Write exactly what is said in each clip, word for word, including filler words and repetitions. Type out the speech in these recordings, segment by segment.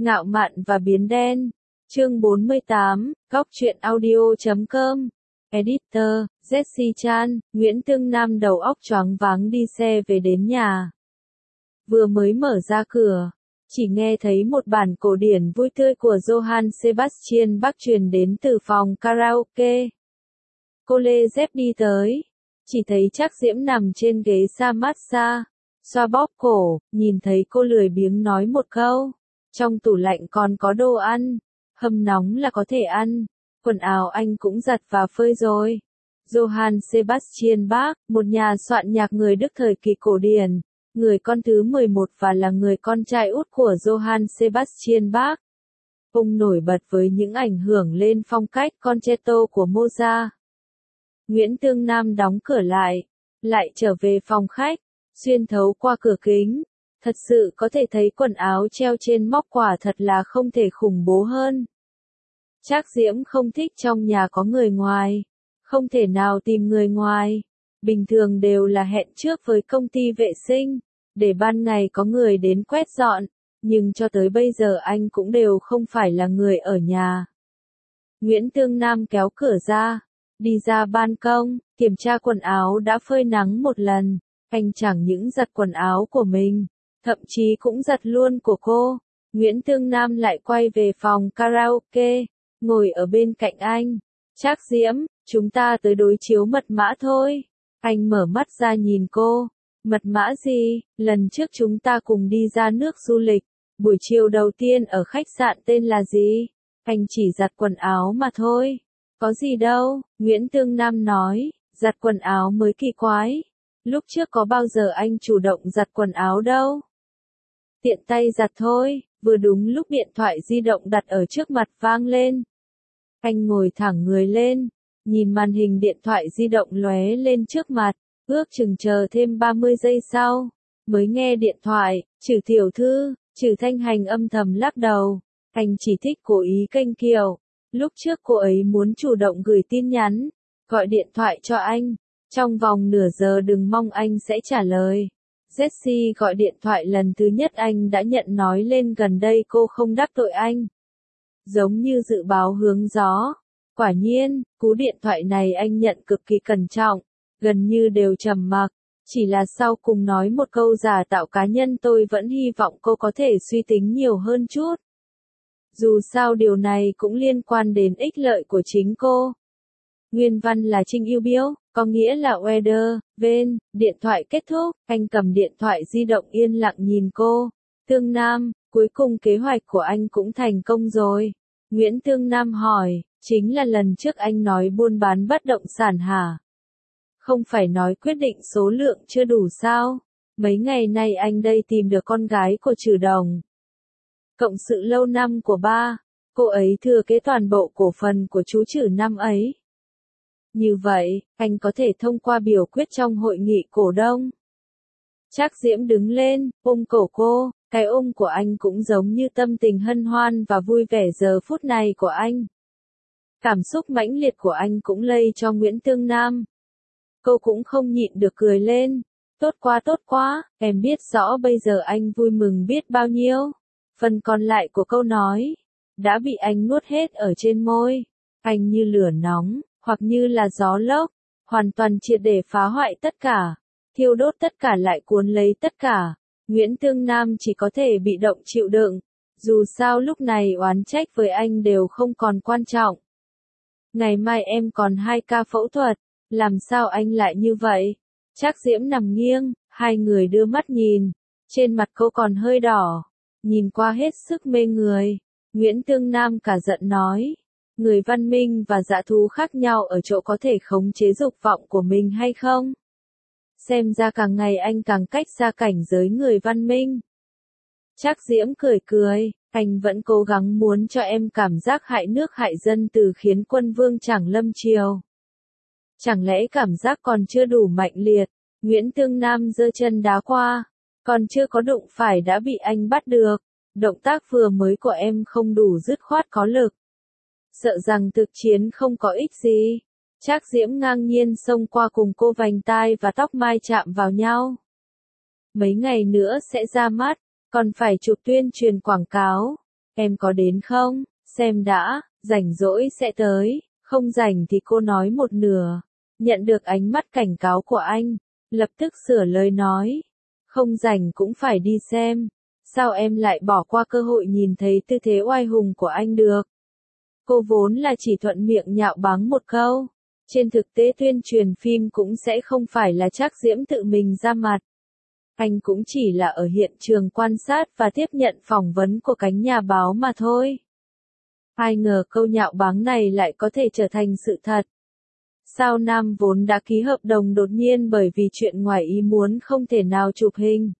Ngạo mạn và biến đen. Chương bốn mươi tám, góc truyện audio chấm com. Editor, Jessie Chan, Nguyễn Tương Nam đầu óc choáng váng đi xe về đến nhà. Vừa mới mở ra cửa, chỉ nghe thấy một bản cổ điển vui tươi của Johann Sebastian Bach truyền đến từ phòng karaoke. Cô lê dép đi tới, chỉ thấy Trác Diễm nằm trên ghế sa massage, xoa bóp cổ, nhìn thấy cô lười biếng nói một câu, trong tủ lạnh còn có đồ ăn, hâm nóng là có thể ăn, quần áo anh cũng giặt và phơi rồi. Johann Sebastian Bach, một nhà soạn nhạc người Đức thời kỳ cổ điển, người con thứ mười một và là người con trai út của Johann Sebastian Bach. Ông nổi bật với những ảnh hưởng lên phong cách concerto của Mozart. Nguyễn Tương Nam đóng cửa lại, lại trở về phòng khách, xuyên thấu qua cửa kính. Thật sự có thể thấy quần áo treo trên móc, quả thật là không thể khủng bố hơn. Trác Diễm không thích trong nhà có người ngoài, không thể nào tìm người ngoài. Bình thường đều là hẹn trước với công ty vệ sinh, để ban ngày có người đến quét dọn, nhưng cho tới bây giờ anh cũng đều không phải là người ở nhà. Nguyễn Tương Nam kéo cửa ra, đi ra ban công, kiểm tra quần áo đã phơi nắng một lần. Anh chẳng những giặt quần áo của mình, thậm chí cũng giặt luôn của cô. Nguyễn Tương Nam lại quay về phòng karaoke, ngồi ở bên cạnh anh. Trác Diễm, chúng ta tới đối chiếu mật mã thôi. Anh mở mắt ra nhìn cô. Mật mã gì? Lần trước chúng ta cùng đi ra nước du lịch, buổi chiều đầu tiên ở khách sạn tên là gì? Anh chỉ giặt quần áo mà thôi. Có gì đâu, Nguyễn Tương Nam nói, giặt quần áo mới kỳ quái. Lúc trước có bao giờ anh chủ động giặt quần áo đâu. Tiện tay giặt thôi, vừa đúng lúc điện thoại di động đặt ở trước mặt vang lên. Anh ngồi thẳng người lên, nhìn màn hình điện thoại di động lóe lên trước mặt, ước chừng chờ thêm ba mươi giây sau, mới nghe điện thoại, Trử tiểu thư, Trử Thanh Hành âm thầm lắc đầu. Anh chỉ thích cố ý kênh kiều. Lúc trước cô ấy muốn chủ động gửi tin nhắn, gọi điện thoại cho anh. Trong vòng nửa giờ đừng mong anh sẽ trả lời. Jessie gọi điện thoại lần thứ nhất anh đã nhận nói lên gần đây cô không đắc tội anh. Giống như dự báo hướng gió. Quả nhiên, cú điện thoại này anh nhận cực kỳ cẩn trọng, gần như đều trầm mặc. Chỉ là sau cùng nói một câu giả tạo cá nhân, tôi vẫn hy vọng cô có thể suy tính nhiều hơn chút. Dù sao điều này cũng liên quan đến ích lợi của chính cô. Nguyên văn là Trinh yêu biếu, có nghĩa là weather, ven, điện thoại kết thúc, anh cầm điện thoại di động yên lặng nhìn cô. Tương Nam, cuối cùng kế hoạch của anh cũng thành công rồi. Nguyễn Tương Nam hỏi, chính là lần trước anh nói buôn bán bất động sản hả? Không phải nói quyết định số lượng chưa đủ sao? Mấy ngày nay anh đây tìm được con gái của Trử Đồng. Cộng sự lâu năm của ba, cô ấy thừa kế toàn bộ cổ phần của chú Trử năm ấy. Như vậy, anh có thể thông qua biểu quyết trong hội nghị cổ đông. Trác Diễm đứng lên, ôm cổ cô, cái ôm của anh cũng giống như tâm tình hân hoan và vui vẻ giờ phút này của anh. Cảm xúc mãnh liệt của anh cũng lây cho Nguyễn Tương Nam. Cô cũng không nhịn được cười lên. Tốt quá tốt quá, em biết rõ bây giờ anh vui mừng biết bao nhiêu. Phần còn lại của câu nói, đã bị anh nuốt hết ở trên môi. Anh như lửa nóng, hoặc như là gió lốc, hoàn toàn triệt để phá hoại tất cả, thiêu đốt tất cả lại cuốn lấy tất cả. Nguyễn Tương Nam chỉ có thể bị động chịu đựng, dù sao lúc này oán trách với anh đều không còn quan trọng. Ngày mai em còn hai ca phẫu thuật, làm sao anh lại như vậy? Trác Diễm nằm nghiêng, hai người đưa mắt nhìn, trên mặt cô còn hơi đỏ, nhìn qua hết sức mê người. Nguyễn Tương Nam cả giận nói, người văn minh và dã thú khác nhau ở chỗ có thể khống chế dục vọng của mình hay không? Xem ra càng ngày anh càng cách xa cảnh giới người văn minh. Trác Diễm cười cười, anh vẫn cố gắng muốn cho em cảm giác hại nước hại dân từ khiến quân vương chẳng lâm triều. Chẳng lẽ cảm giác còn chưa đủ mạnh liệt? Nguyễn Tương Nam giơ chân đá qua, còn chưa có đụng phải đã bị anh bắt được. Động tác vừa mới của em không đủ dứt khoát có lực. Sợ rằng thực chiến không có ích gì. Trác Diễm ngang nhiên xông qua cùng cô, vành tai và tóc mai chạm vào nhau. Mấy ngày nữa sẽ ra mắt, còn phải chụp tuyên truyền quảng cáo. em có đến không? Xem đã, rảnh rỗi sẽ tới, không rảnh thì cô nói một nửa. Nhận được ánh mắt cảnh cáo của anh, lập tức sửa lời nói. Không rảnh cũng phải đi xem. Sao em lại bỏ qua cơ hội nhìn thấy tư thế oai hùng của anh được? Cô vốn là chỉ thuận miệng nhạo báng một câu. Trên thực tế tuyên truyền phim cũng sẽ không phải là Trác Diễm tự mình ra mặt. Anh cũng chỉ là ở hiện trường quan sát và tiếp nhận phỏng vấn của cánh nhà báo mà thôi. Ai ngờ câu nhạo báng này lại có thể trở thành sự thật. Sao Nam vốn đã ký hợp đồng đột nhiên bởi vì chuyện ngoài ý muốn không thể nào chụp hình.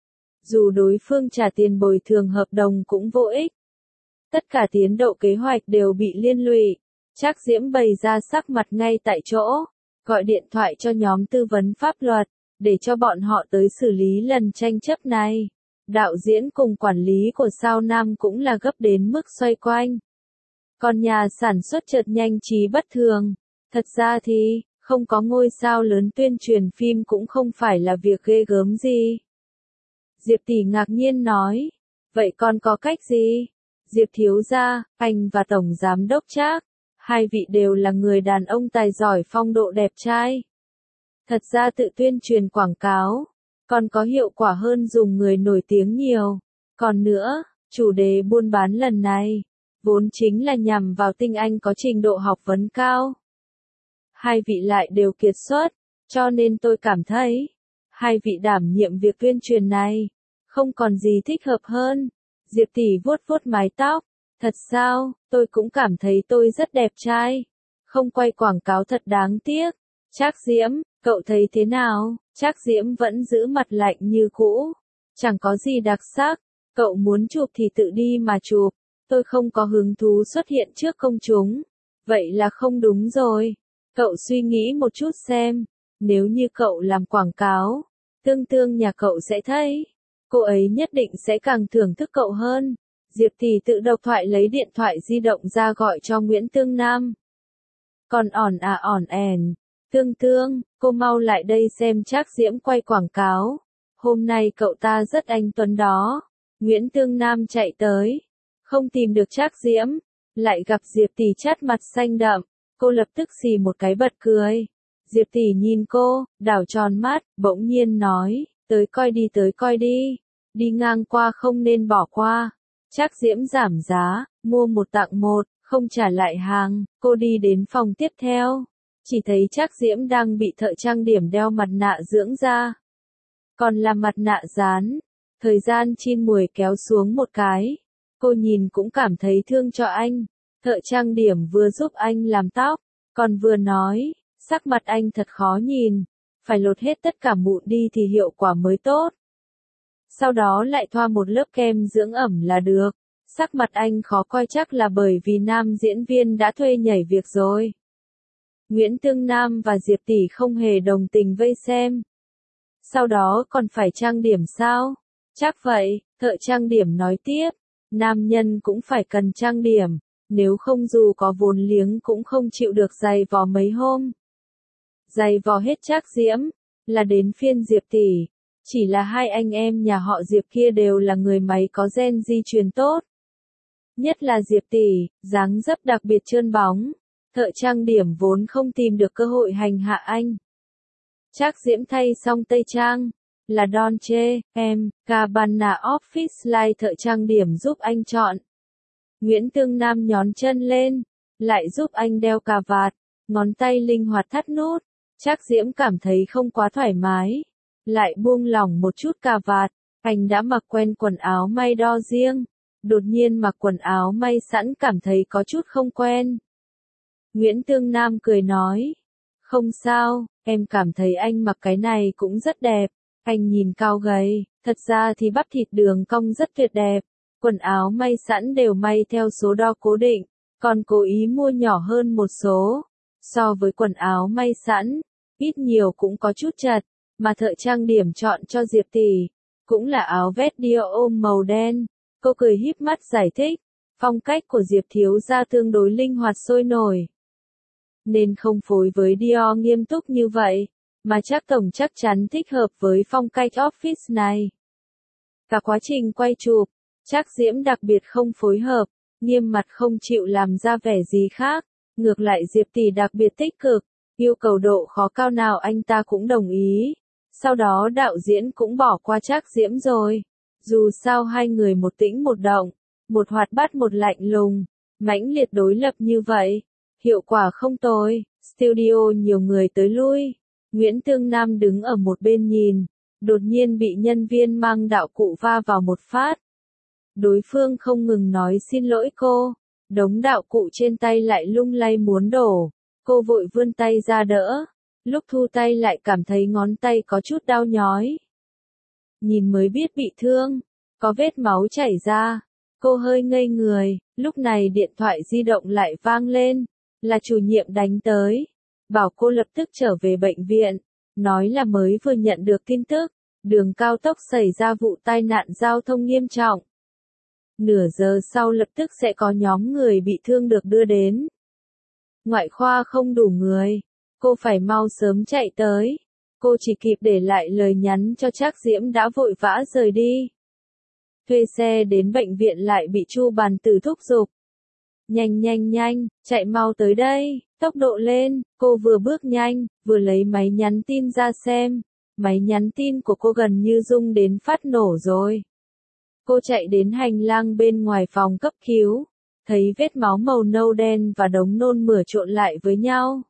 Dù đối phương trả tiền bồi thường hợp đồng cũng vô ích. Tất cả tiến độ kế hoạch đều bị liên lụy. Trác Diễm bày ra sắc mặt ngay tại chỗ, gọi điện thoại cho nhóm tư vấn pháp luật, để cho bọn họ tới xử lý lần tranh chấp này. Đạo diễn cùng quản lý của Sao Nam cũng là gấp đến mức xoay quanh. Còn nhà sản xuất chợt nhanh trí bất thường. Thật ra thì, không có ngôi sao lớn tuyên truyền phim cũng không phải là việc ghê gớm gì. Diệp Tỷ ngạc nhiên nói, vậy còn có cách gì? Diệp thiếu gia, anh và Tổng Giám đốc Trác, hai vị đều là người đàn ông tài giỏi phong độ đẹp trai. Thật ra tự tuyên truyền quảng cáo, còn có hiệu quả hơn dùng người nổi tiếng nhiều. Còn nữa, chủ đề buôn bán lần này, vốn chính là nhằm vào tinh anh có trình độ học vấn cao. Hai vị lại đều kiệt xuất, cho nên tôi cảm thấy, hai vị đảm nhiệm việc tuyên truyền này, không còn gì thích hợp hơn. Diệp Tỷ vuốt vuốt mái tóc, thật sao, tôi cũng cảm thấy tôi rất đẹp trai. Không quay quảng cáo thật đáng tiếc. Trác Diễm, cậu thấy thế nào? Trác Diễm vẫn giữ mặt lạnh như cũ. Chẳng có gì đặc sắc, cậu muốn chụp thì tự đi mà chụp. Tôi không có hứng thú xuất hiện trước công chúng. Vậy là không đúng rồi. Cậu suy nghĩ một chút xem, nếu như cậu làm quảng cáo, Tương Tương nhà cậu sẽ thấy, cô ấy nhất định sẽ càng thưởng thức cậu hơn. Diệp Tỷ tự độc thoại lấy điện thoại di động ra gọi cho Nguyễn Tương Nam. Còn ỏn à ỏn ẻn, Tương Tương, cô mau lại đây xem Trác Diễm quay quảng cáo. Hôm nay cậu ta rất anh tuấn đó. Nguyễn Tương Nam chạy tới, không tìm được Trác Diễm, lại gặp Diệp Tỷ chát mặt xanh đậm. Cô lập tức xì một cái bật cười. Diệp Tỷ nhìn cô, đảo tròn mắt, bỗng nhiên nói, tới coi đi tới coi đi. Đi ngang qua không nên bỏ qua. Trác Diễm giảm giá, mua một tặng một, không trả lại hàng. Cô đi đến phòng tiếp theo. Chỉ thấy Trác Diễm đang bị thợ trang điểm đeo mặt nạ dưỡng da. Còn là mặt nạ dán. Thời gian chin muồi kéo xuống một cái. Cô nhìn cũng cảm thấy thương cho anh. Thợ trang điểm vừa giúp anh làm tóc, còn vừa nói, sắc mặt anh thật khó nhìn, phải lột hết tất cả mụn đi thì hiệu quả mới tốt. Sau đó lại thoa một lớp kem dưỡng ẩm là được. Sắc mặt anh khó coi chắc là bởi vì nam diễn viên đã thuê nhảy việc rồi. Nguyễn Tương Nam và Diệp Tỷ không hề đồng tình vây xem. Sau đó còn phải trang điểm sao? Chắc vậy, thợ trang điểm nói tiếp, nam nhân cũng phải cần trang điểm. Nếu không dù có vốn liếng cũng không chịu được giày vò mấy hôm. Giày vò hết Trác Diễm, là đến phiên Diệp Tỷ. Chỉ là hai anh em nhà họ Diệp kia đều là người máy có gen di truyền tốt. Nhất là Diệp Tỷ, dáng dấp đặc biệt trơn bóng. Thợ trang điểm vốn không tìm được cơ hội hành hạ anh. Trác Diễm thay xong tây trang, là Dolce and Gabbana Office Line thợ trang điểm giúp anh chọn. Nguyễn Tương Nam nhón chân lên, lại giúp anh đeo cà vạt, ngón tay linh hoạt thắt nút. Trác Diễm cảm thấy không quá thoải mái, lại buông lỏng một chút cà vạt. Anh đã mặc quen quần áo may đo riêng, đột nhiên mặc quần áo may sẵn cảm thấy có chút không quen. Nguyễn Tương Nam cười nói, không sao, em cảm thấy anh mặc cái này cũng rất đẹp. Anh nhìn cao gầy, thật ra thì bắp thịt đường cong rất tuyệt đẹp. Quần áo may sẵn đều may theo số đo cố định, còn cố ý mua nhỏ hơn một số. So với quần áo may sẵn, ít nhiều cũng có chút chật, mà thợ trang điểm chọn cho Diệp Tỷ, cũng là áo vest Dior ôm màu đen. Cô cười híp mắt giải thích, phong cách của Diệp thiếu gia tương đối linh hoạt sôi nổi, nên không phối với Dior nghiêm túc như vậy, mà Trác tổng chắc chắn thích hợp với phong cách office này. Cả quá trình quay chụp, Trác Diễm đặc biệt không phối hợp, nghiêm mặt không chịu làm ra vẻ gì khác, ngược lại Diệp tỷ đặc biệt tích cực, yêu cầu độ khó cao nào anh ta cũng đồng ý. Sau đó đạo diễn cũng bỏ qua Trác Diễm rồi. Dù sao hai người một tĩnh một động, một hoạt bát một lạnh lùng, mãnh liệt đối lập như vậy, hiệu quả không tồi, studio nhiều người tới lui. Nguyễn Tương Nam đứng ở một bên nhìn, đột nhiên bị nhân viên mang đạo cụ va vào một phát. Đối phương không ngừng nói xin lỗi cô, đống đạo cụ trên tay lại lung lay muốn đổ, cô vội vươn tay ra đỡ, lúc thu tay lại cảm thấy ngón tay có chút đau nhói. Nhìn mới biết bị thương, có vết máu chảy ra, cô hơi ngây người, lúc này điện thoại di động lại vang lên, là chủ nhiệm đánh tới, bảo cô lập tức trở về bệnh viện, nói là mới vừa nhận được tin tức, đường cao tốc xảy ra vụ tai nạn giao thông nghiêm trọng. Nửa giờ sau lập tức sẽ có nhóm người bị thương được đưa đến. Ngoại khoa không đủ người, cô phải mau sớm chạy tới. Cô chỉ kịp để lại lời nhắn cho Trác Diễm đã vội vã rời đi. Thuê xe đến bệnh viện lại bị Chu Bàn Tử thúc giục. Nhanh nhanh nhanh, chạy mau tới đây, tốc độ lên, cô vừa bước nhanh, vừa lấy máy nhắn tin ra xem. Máy nhắn tin của cô gần như rung đến phát nổ rồi. Cô chạy đến hành lang bên ngoài phòng cấp cứu, thấy vết máu màu nâu đen và đống nôn mửa trộn lại với nhau.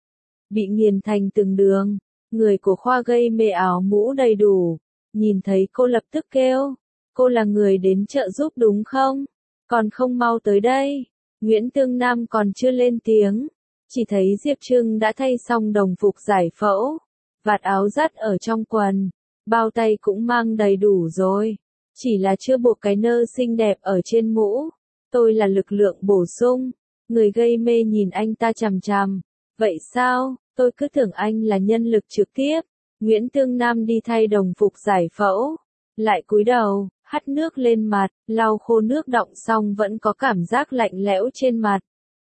Bị nghiền thành từng đường, người của khoa gây mê áo mũ đầy đủ, nhìn thấy cô lập tức kêu, cô là người đến trợ giúp đúng không? Còn không mau tới đây. Nguyễn Tương Nam còn chưa lên tiếng, chỉ thấy Diệp Trưng đã thay xong đồng phục giải phẫu, vạt áo dắt ở trong quần, bao tay cũng mang đầy đủ rồi. Chỉ là chưa buộc cái nơ xinh đẹp ở trên mũ. Tôi là lực lượng bổ sung. Người gây mê nhìn anh ta chằm chằm. Vậy sao, tôi cứ tưởng anh là nhân lực trực tiếp. Nguyễn Tương Nam đi thay đồng phục giải phẫu. Lại cúi đầu, hắt nước lên mặt, lau khô nước đọng xong vẫn có cảm giác lạnh lẽo trên mặt.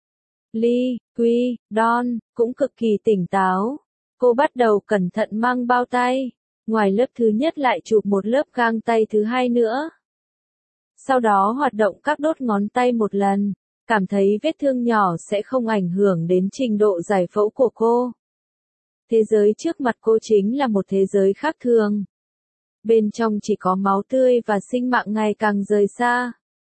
Ly, Quy, Don, cũng cực kỳ tỉnh táo. Cô bắt đầu cẩn thận mang bao tay. Ngoài lớp thứ nhất lại chụp một lớp găng tay thứ hai nữa. Sau đó hoạt động các đốt ngón tay một lần, cảm thấy vết thương nhỏ sẽ không ảnh hưởng đến trình độ giải phẫu của cô. Thế giới trước mặt cô chính là một thế giới khác thường. Bên trong chỉ có máu tươi và sinh mạng ngày càng rời xa.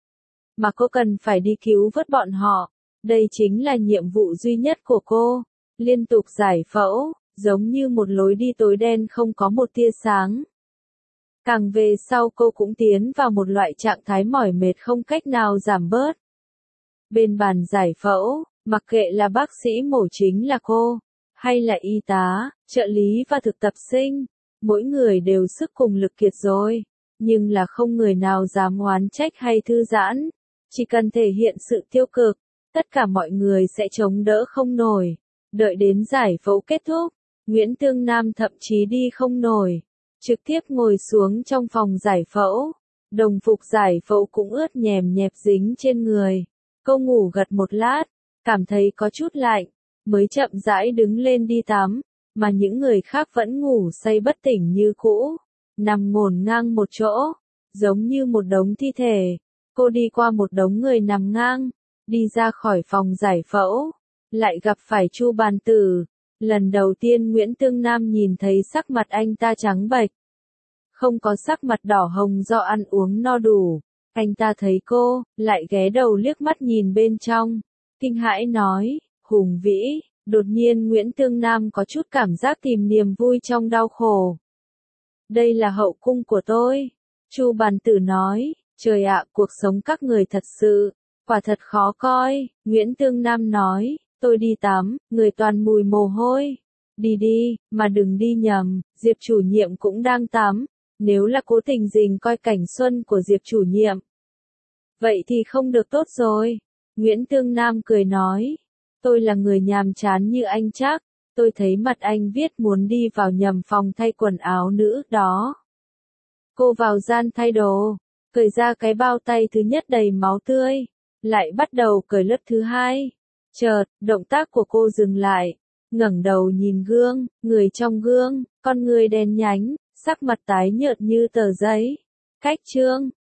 Mà cô cần phải đi cứu vớt bọn họ. Đây chính là nhiệm vụ duy nhất của cô. Liên tục giải phẫu, giống như một lối đi tối đen không có một tia sáng. Càng về sau cô cũng tiến vào một loại trạng thái mỏi mệt không cách nào giảm bớt. Bên bàn giải phẫu, mặc kệ là bác sĩ mổ chính là cô, hay là y tá, trợ lý và thực tập sinh, mỗi người đều sức cùng lực kiệt rồi, nhưng là không người nào dám oán trách hay thư giãn. Chỉ cần thể hiện sự tiêu cực, tất cả mọi người sẽ chống đỡ không nổi. Đợi đến giải phẫu kết thúc, Nguyễn Tương Nam thậm chí đi không nổi, trực tiếp ngồi xuống trong phòng giải phẫu. Đồng phục giải phẫu cũng ướt nhèm nhẹp dính trên người. Cô ngủ gật một lát, cảm thấy có chút lạnh, mới chậm rãi đứng lên đi tắm, mà những người khác vẫn ngủ say bất tỉnh như cũ, nằm ngổn ngang một chỗ, giống như một đống thi thể. Cô đi qua một đống người nằm ngang, đi ra khỏi phòng giải phẫu, lại gặp phải Chu Bàn Tử. Lần đầu tiên Nguyễn Tương Nam nhìn thấy sắc mặt anh ta trắng bệch, không có sắc mặt đỏ hồng do ăn uống no đủ. Anh ta thấy cô, lại ghé đầu liếc mắt nhìn bên trong, kinh hãi nói, hùng vĩ. Đột nhiên Nguyễn Tương Nam có chút cảm giác tìm niềm vui trong đau khổ. Đây là hậu cung của tôi. Chu Bàn Tử nói, trời ạ, cuộc sống các người thật sự, quả thật khó coi. Nguyễn Tương Nam nói, tôi đi tắm, người toàn mùi mồ hôi. Đi đi, mà đừng đi nhầm, Diệp chủ nhiệm cũng đang tắm. Nếu là cố tình rình coi cảnh xuân của Diệp chủ nhiệm, vậy thì không được tốt rồi. Nguyễn Tương Nam cười nói, tôi là người nhàm chán như anh chắc, tôi thấy mặt anh viết muốn đi vào nhầm phòng thay quần áo nữ đó. Cô vào gian thay đồ, cởi ra cái bao tay thứ nhất đầy máu tươi, lại bắt đầu cởi lớp thứ hai. Chợt, động tác của cô dừng lại, ngẩng đầu nhìn gương, người trong gương, con người đen nhánh, sắc mặt tái nhợt như tờ giấy. Cách chương